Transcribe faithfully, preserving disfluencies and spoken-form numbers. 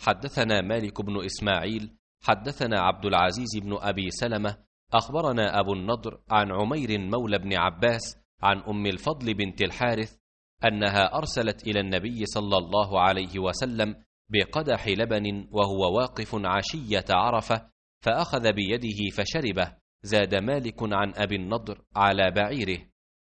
حدثنا مالك بن إسماعيل حدثنا عبد العزيز بن أبي سلمة أخبرنا أبو النضر عن عمير مولى بن عباس عن أم الفضل بنت الحارث أنها أرسلت إلى النبي صلى الله عليه وسلم بقدح لبن وهو واقف عشية عرفة، فأخذ بيده فشربه. زاد مالك عن أبي النضر على بعيره.